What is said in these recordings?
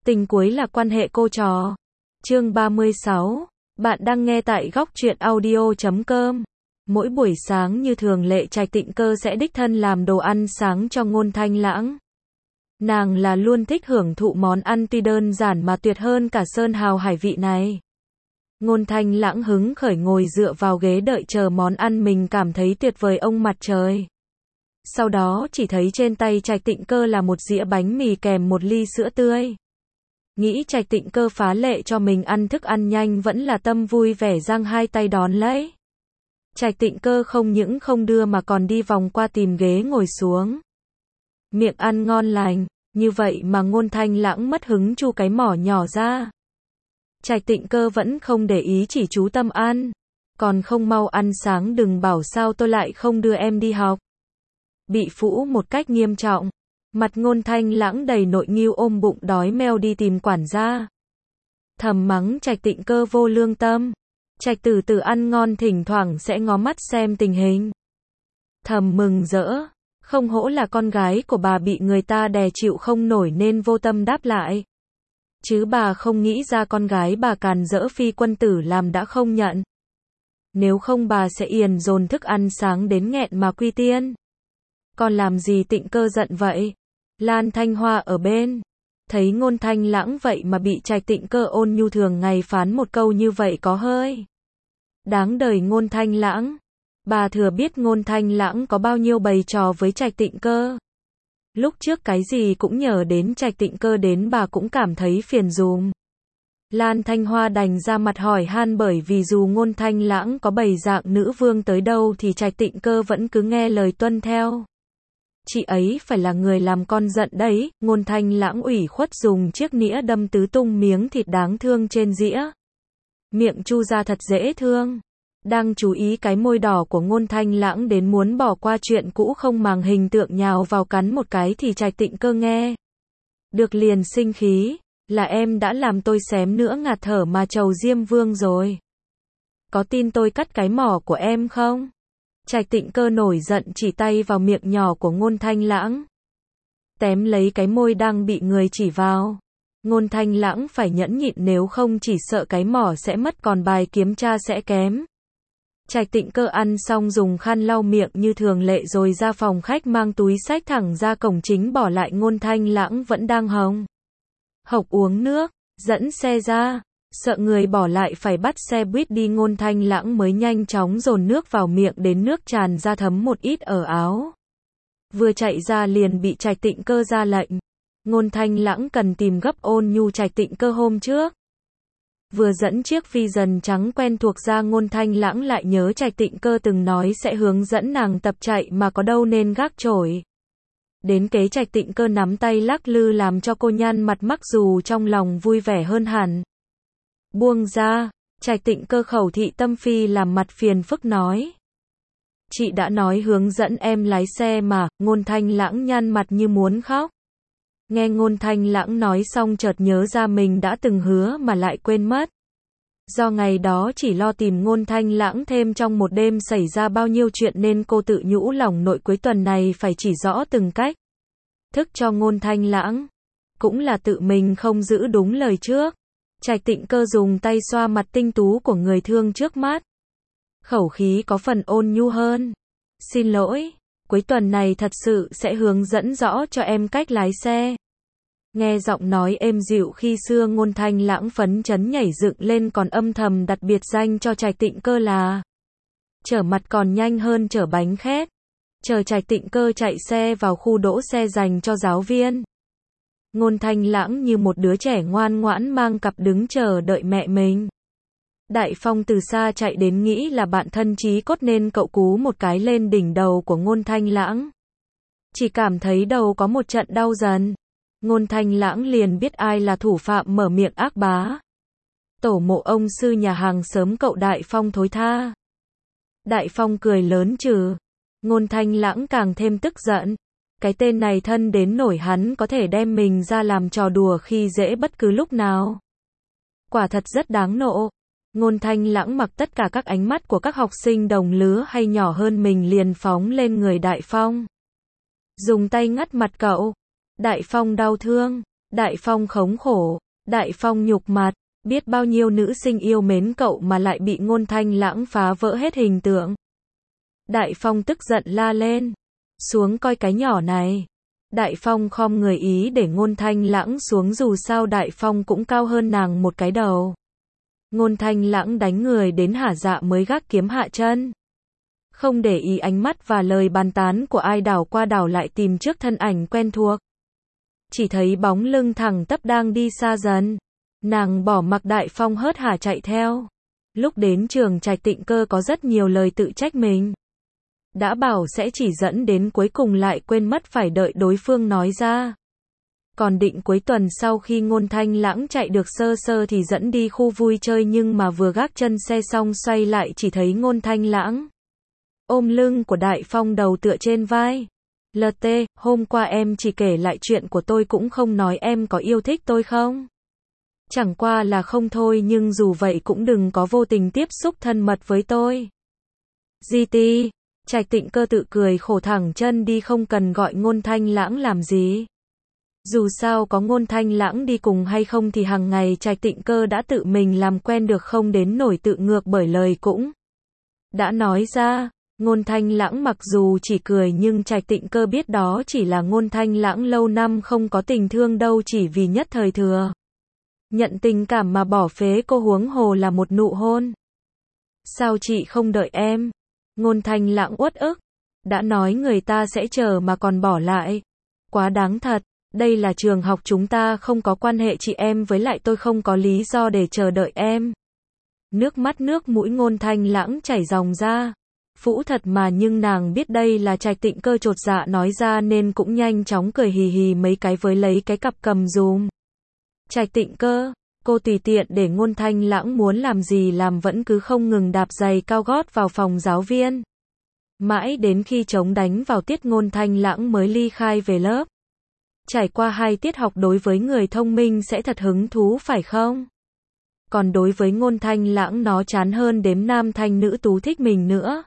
Tình cuối là quan hệ cô trò. Chương 36. Bạn đang nghe tại góc truyện audio.com. Mỗi buổi sáng như thường lệ Trạch Tịnh Cơ sẽ đích thân làm đồ ăn sáng cho Ngôn Thanh Lãng. Nàng là luôn thích hưởng thụ món ăn tuy đơn giản mà tuyệt hơn cả sơn hào hải vị này. Ngôn Thanh Lãng hứng khởi ngồi dựa vào ghế đợi chờ món ăn mình cảm thấy tuyệt vời ông mặt trời. Sau đó chỉ thấy trên tay Trạch Tịnh Cơ là một dĩa bánh mì kèm một ly sữa tươi. Nghĩ Trạch Tịnh Cơ phá lệ cho mình ăn thức ăn nhanh vẫn là tâm vui vẻ giang hai tay đón lấy. Trạch Tịnh Cơ không những không đưa mà còn đi vòng qua tìm ghế ngồi xuống. Miệng ăn ngon lành, như vậy mà Ngôn Thanh Lãng mất hứng chu cái mỏ nhỏ ra. Trạch Tịnh Cơ vẫn không để ý chỉ chú tâm ăn. Còn không mau ăn sáng đừng bảo sao tôi lại không đưa em đi học. Bị phũ một cách nghiêm trọng. Mặt Ngôn Thanh Lãng đầy nội nghiêu ôm bụng đói meo đi tìm quản gia. Thầm mắng Trạch Tịnh Cơ vô lương tâm. Trạch Tử Tử ăn ngon thỉnh thoảng sẽ ngó mắt xem tình hình. Thầm mừng rỡ. Không hổ là con gái của bà bị người ta đè chịu không nổi nên vô tâm đáp lại. Chứ bà không nghĩ ra con gái bà càn rỡ phi quân tử làm đã không nhận. Nếu không bà sẽ iền dồn thức ăn sáng đến nghẹn mà quy tiên. Còn làm gì Tịnh Cơ giận vậy? Lan Thanh Hoa ở bên. Thấy Ngôn Thanh Lãng vậy mà bị Trạch Tịnh Cơ ôn nhu thường ngày phán một câu như vậy có hơi đáng đời Ngôn Thanh Lãng. Bà thừa biết Ngôn Thanh Lãng có bao nhiêu bày trò với Trạch Tịnh Cơ. Lúc trước cái gì cũng nhờ đến Trạch Tịnh Cơ đến bà cũng cảm thấy phiền dùm. Lan Thanh Hoa đành ra mặt hỏi han bởi vì dù Ngôn Thanh Lãng có bày dạng nữ vương tới đâu thì Trạch Tịnh Cơ vẫn cứ nghe lời tuân theo. Chị ấy phải là người làm con giận đấy. Ngôn Thanh Lãng ủy khuất dùng chiếc nĩa đâm tứ tung miếng thịt đáng thương trên dĩa. Miệng chu ra thật dễ thương. Đang chú ý cái môi đỏ của Ngôn Thanh Lãng đến muốn bỏ qua chuyện cũ không màng hình tượng nhào vào cắn một cái thì Trạch Tịnh Cơ nghe được liền sinh khí. Là em đã làm tôi xém nữa ngạt thở mà trầu Diêm Vương rồi. Có tin tôi cắt cái mỏ của em không? Trạch Tịnh Cơ nổi giận chỉ tay vào miệng nhỏ của Ngôn Thanh Lãng. Tém lấy cái môi đang bị người chỉ vào. Ngôn Thanh Lãng phải nhẫn nhịn nếu không chỉ sợ cái mỏ sẽ mất còn bài kiểm tra sẽ kém. Trạch Tịnh Cơ ăn xong dùng khăn lau miệng như thường lệ rồi ra phòng khách mang túi xách thẳng ra cổng chính bỏ lại Ngôn Thanh Lãng vẫn đang hồng hộc uống nước, dẫn xe ra. Sợ người bỏ lại phải bắt xe buýt đi Ngôn Thanh Lãng mới nhanh chóng dồn nước vào miệng đến nước tràn ra thấm một ít ở áo. Vừa chạy ra liền bị Trạch Tịnh Cơ ra lệnh. Ngôn Thanh Lãng cần tìm gấp ôn nhu Trạch Tịnh Cơ hôm trước. Vừa dẫn chiếc phi dần trắng quen thuộc ra Ngôn Thanh Lãng lại nhớ Trạch Tịnh Cơ từng nói sẽ hướng dẫn nàng tập chạy mà có đâu nên gác chổi. Đến kế Trạch Tịnh Cơ nắm tay lắc lư làm cho cô nhăn mặt mắc dù trong lòng vui vẻ hơn hẳn. Buông ra, Trạch Tịnh Cơ khẩu thị tâm phi làm mặt phiền phức nói. Chị đã nói hướng dẫn em lái xe mà. Ngôn Thanh Lãng nhăn mặt như muốn khóc. Nghe Ngôn Thanh Lãng nói xong chợt nhớ ra mình đã từng hứa mà lại quên mất. Do ngày đó chỉ lo tìm Ngôn Thanh Lãng thêm trong một đêm xảy ra bao nhiêu chuyện nên cô tự nhủ lòng nội cuối tuần này phải chỉ rõ từng cách thức cho Ngôn Thanh Lãng. Cũng là tự mình không giữ đúng lời trước. Trạch Tịnh Cơ dùng tay xoa mặt tinh tú của người thương trước mắt. Khẩu khí có phần ôn nhu hơn. Xin lỗi, cuối tuần này thật sự sẽ hướng dẫn rõ cho em cách lái xe. Nghe giọng nói êm dịu khi xưa Ngôn Thanh Lãng phấn chấn nhảy dựng lên còn âm thầm đặt biệt danh cho Trạch Tịnh Cơ là chở mặt còn nhanh hơn chở bánh khét. Chờ Trạch Tịnh Cơ chạy xe vào khu đỗ xe dành cho giáo viên. Ngôn Thanh Lãng như một đứa trẻ ngoan ngoãn mang cặp đứng chờ đợi mẹ mình. Đại Phong từ xa chạy đến nghĩ là bạn thân chí cốt nên cậu cú một cái lên đỉnh đầu của Ngôn Thanh Lãng. Chỉ cảm thấy đầu có một trận đau dần. Ngôn Thanh Lãng liền biết ai là thủ phạm mở miệng ác bá. Tổ mộ ông sư nhà hàng sớm cậu Đại Phong thối tha. Đại Phong cười lớn trừ. Ngôn Thanh Lãng càng thêm tức giận. Cái tên này thân đến nổi hắn có thể đem mình ra làm trò đùa khi dễ bất cứ lúc nào. Quả thật rất đáng nộ. Ngôn Thanh Lãng mặc tất cả các ánh mắt của các học sinh đồng lứa hay nhỏ hơn mình liền phóng lên người Đại Phong. Dùng tay ngắt mặt cậu. Đại Phong đau thương. Đại Phong khống khổ, Đại Phong nhục mặt, biết bao nhiêu nữ sinh yêu mến cậu mà lại bị Ngôn Thanh Lãng phá vỡ hết hình tượng. Đại Phong tức giận la lên, xuống coi cái nhỏ này. Đại Phong khom người ý để Ngôn Thanh Lãng xuống, dù sao Đại Phong cũng cao hơn nàng một cái đầu. Ngôn Thanh Lãng đánh người đến hả dạ mới gác kiếm hạ chân. Không để ý ánh mắt và lời bàn tán của ai, đảo qua đảo lại tìm trước thân ảnh quen thuộc. Chỉ thấy bóng lưng thẳng tắp đang đi xa dần. Nàng bỏ mặc Đại Phong hớt hải chạy theo. Lúc đến trường Trạch Tịnh Cơ có rất nhiều lời tự trách mình. Đã bảo sẽ chỉ dẫn đến, cuối cùng lại quên mất phải đợi đối phương nói ra. Còn định cuối tuần sau khi Ngôn Thanh Lãng chạy được sơ sơ thì dẫn đi khu vui chơi, nhưng mà vừa gác chân xe xong xoay lại chỉ thấy Ngôn Thanh Lãng ôm lưng của Đại Phong, đầu tựa trên vai. LT, hôm qua em chỉ kể lại chuyện của tôi cũng không nói em có yêu thích tôi không? Chẳng qua là không thôi, nhưng dù vậy cũng đừng có vô tình tiếp xúc thân mật với tôi. GT, Trạch Tịnh Cơ tự cười khổ thẳng chân đi, không cần gọi Ngôn Thanh Lãng làm gì. Dù sao có Ngôn Thanh Lãng đi cùng hay không thì hàng ngày Trạch Tịnh Cơ đã tự mình làm quen được, không đến nổi tự ngược, bởi lời cũng đã nói ra. Ngôn Thanh Lãng mặc dù chỉ cười nhưng Trạch Tịnh Cơ biết đó chỉ là Ngôn Thanh Lãng lâu năm không có tình thương đâu, chỉ vì nhất thời thừa nhận tình cảm mà bỏ phế cô, huống hồ là một nụ hôn. Sao chị không đợi em? Ngôn Thanh Lãng uất ức. Đã nói người ta sẽ chờ mà còn bỏ lại. Quá đáng thật. Đây là trường học chúng ta, không có quan hệ chị em, với lại tôi không có lý do để chờ đợi em. Nước mắt nước mũi Ngôn Thanh Lãng chảy ròng ra. Phũ thật mà, nhưng nàng biết đây là Trạch Tịnh Cơ chột dạ nói ra nên cũng nhanh chóng cười hì hì mấy cái với lấy cái cặp cầm dùm. Trạch Tịnh Cơ, cô tùy tiện để Ngôn Thanh Lãng muốn làm gì làm, vẫn cứ không ngừng đạp giày cao gót vào phòng giáo viên. Mãi đến khi trống đánh vào tiết Ngôn Thanh Lãng mới ly khai về lớp. Trải qua 2 tiết học đối với người thông minh sẽ thật hứng thú phải không? Còn đối với Ngôn Thanh Lãng nó chán hơn đếm nam thanh nữ tú thích mình nữa.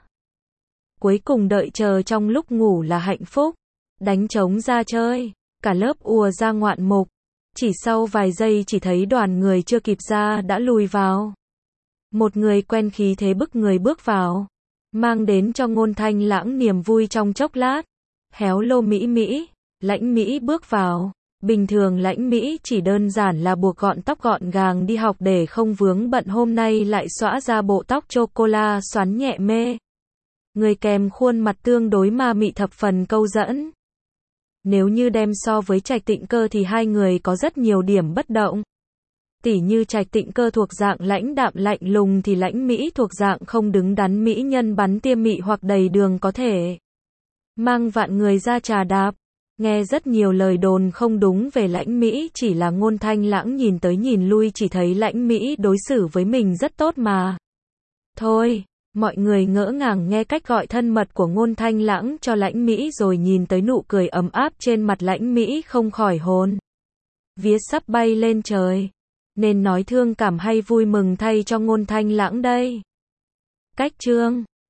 Cuối cùng đợi chờ trong lúc ngủ là hạnh phúc. Đánh trống ra chơi, cả lớp ùa ra ngoạn mục. Chỉ sau vài giây chỉ thấy đoàn người chưa kịp ra đã lùi vào. Một người quen khí thế bức người bước vào, mang đến cho Ngôn Thanh Lãng niềm vui trong chốc lát. Héo lô Mỹ Mỹ, Lãnh Mỹ bước vào. Bình thường Lãnh Mỹ chỉ đơn giản là buộc gọn tóc gọn gàng đi học để không vướng bận, hôm nay lại xõa ra bộ tóc chocola xoắn nhẹ mê. Người kèm khuôn mặt tương đối ma mị thập phần câu dẫn. Nếu như đem so với Trạch Tịnh Cơ thì hai người có rất nhiều điểm bất động. Tỉ như Trạch Tịnh Cơ thuộc dạng lãnh đạm lạnh lùng thì Lãnh Mỹ thuộc dạng không đứng đắn mỹ nhân bắn tia mị hoặc đầy đường có thể mang vạn người ra trà đạp. Nghe rất nhiều lời đồn không đúng về Lãnh Mỹ, chỉ là Ngôn Thanh Lãng nhìn tới nhìn lui chỉ thấy Lãnh Mỹ đối xử với mình rất tốt mà. Thôi, mọi người ngỡ ngàng nghe cách gọi thân mật của Ngôn Thanh Lãng cho Lãnh Mỹ rồi nhìn tới nụ cười ấm áp trên mặt Lãnh Mỹ không khỏi hồn vía sắp bay lên trời. Nên nói thương cảm hay vui mừng thay cho Ngôn Thanh Lãng đây? Cách chương